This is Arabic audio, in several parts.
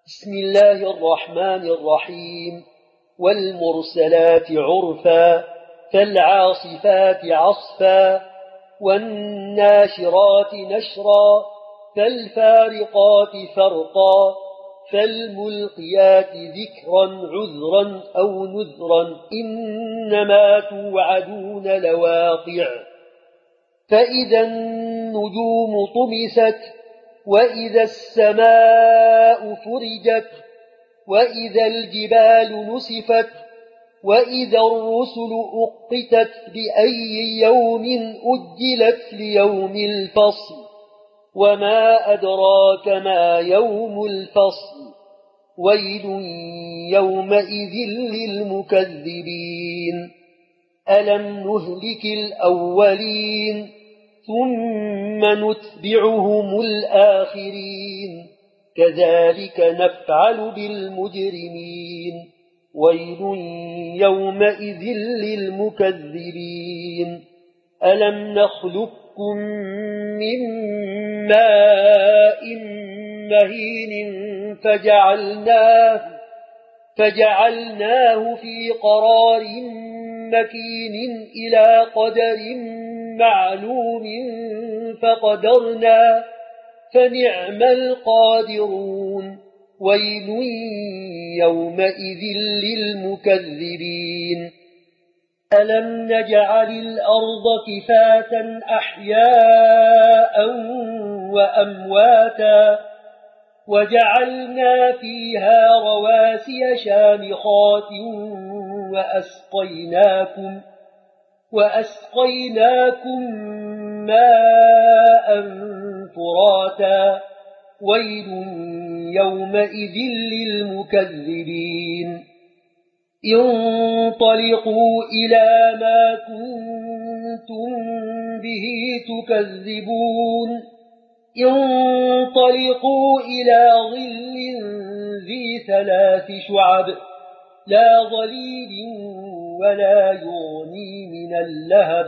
بسم الله الرحمن الرحيم. والمرسلات عرفا فالعاصفات عصفا والناشرات نشرا فالفارقات فرقا فالملقيات ذكرا عذرا أو نذرا إنما توعدون لواقع. فإذا النجوم طمست وإذا السماء فرجت وإذا الجبال نسفت وإذا الرسل أقتت بأي يوم أجلت ليوم الفصل وما أدراك ما يوم الفصل ويل يومئذ للمكذبين. ألم نهلك الأولين ثم نتبعهم الآخرين كذلك نفعل بالمجرمين ويل يومئذ للمكذبين. ألم نخلقكم من ماء مهين فجعلناه في قرار مكين إلى قدر معلوم فقدرنا فنعم القادرون ويل يومئذ للمكذبين. ألم نجعل الأرض كفاة أحياء وأمواتا وجعلنا فيها رواسي شامخات وأسقيناكم ماء فراتا ويل يومئذ للمكذبين. انطلقوا إلى ما كنتم به تكذبون انطلقوا إلى ظل ذي 3 شعب لا ظليل ولا يغني من اللهب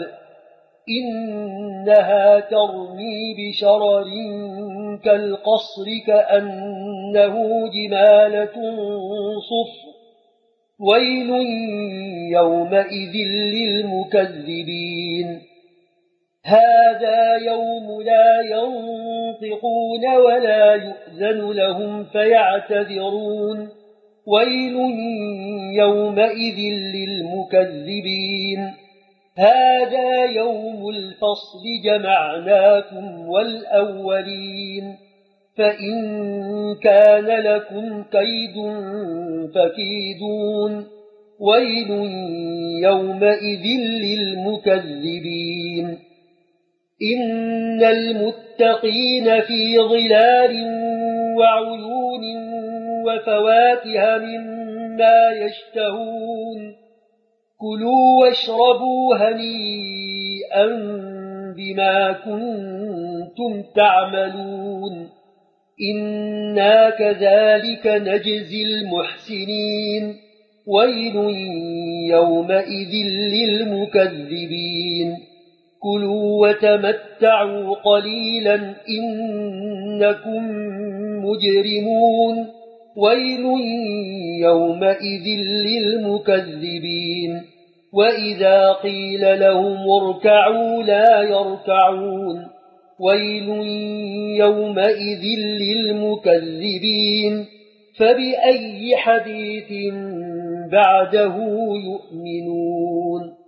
إنها ترمي بشرر كالقصر كأنه جمالة صفر ويل يومئذ للمكذبين. هذا يوم لا ينطقون ولا يؤذن لهم فيعتذرون ويل يومئذ للمكذبين. هذا يوم الفصل جمعناكم والأولين فإن كان لكم كيد فكيدون ويل يومئذ للمكذبين. إن المتقين في ظلال وعيون وفواكه مما يشتهون كلوا واشربوا هنيئا بما كنتم تعملون إنا كذلك نجزي المحسنين ويل يومئذ للمكذبين. كلوا وتمتعوا قليلا إنكم مجرمون ويل يومئذ للمكذبين. وإذا قيل لهم اركعوا لا يركعون ويل يومئذ للمكذبين. فبأي حديث بعده يؤمنون.